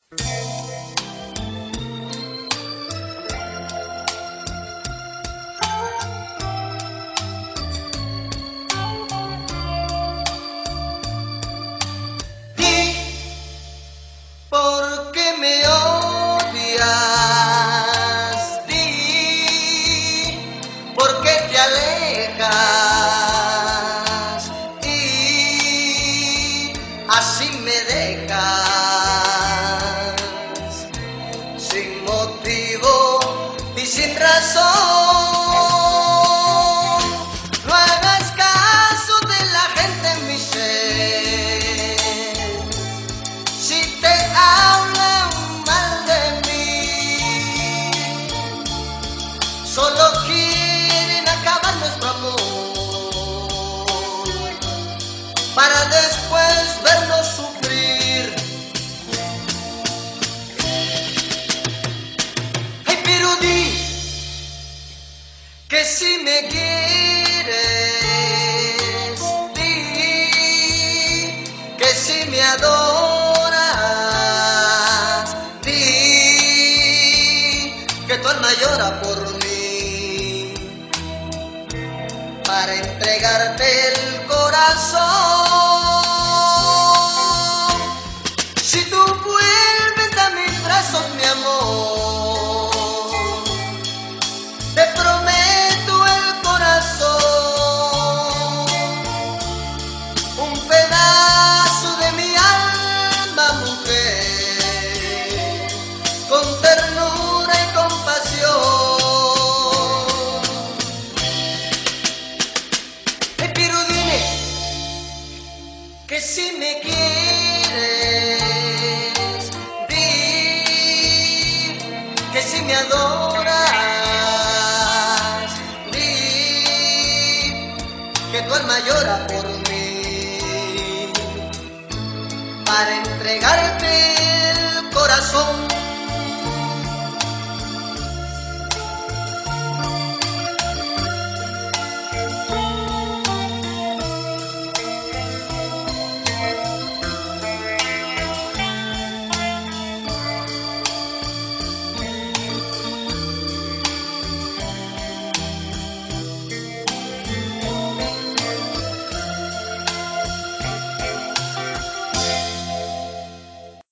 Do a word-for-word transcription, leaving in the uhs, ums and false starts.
¿Por qué me odias? Di, ¿por qué te alejas? Y así me dejas, sin motivo y sin razón. No hagas caso de la gente en mi ser. Si te hablan mal de mí, solo quieren acabar nuestro amor, para después vernos sufrir. Ay, pero di que si me quieres, di que si me adoras, di que tu alma llora por mí, para entregarte el corazón. Si tú vuelves a mis brazos, mi amor, te prometo el corazón, un pedazo de mi alma, mujer, con ternura y compasión. Hey, pero dime que si me quieres, di que si me adoras, di que tu alma llora por mí, para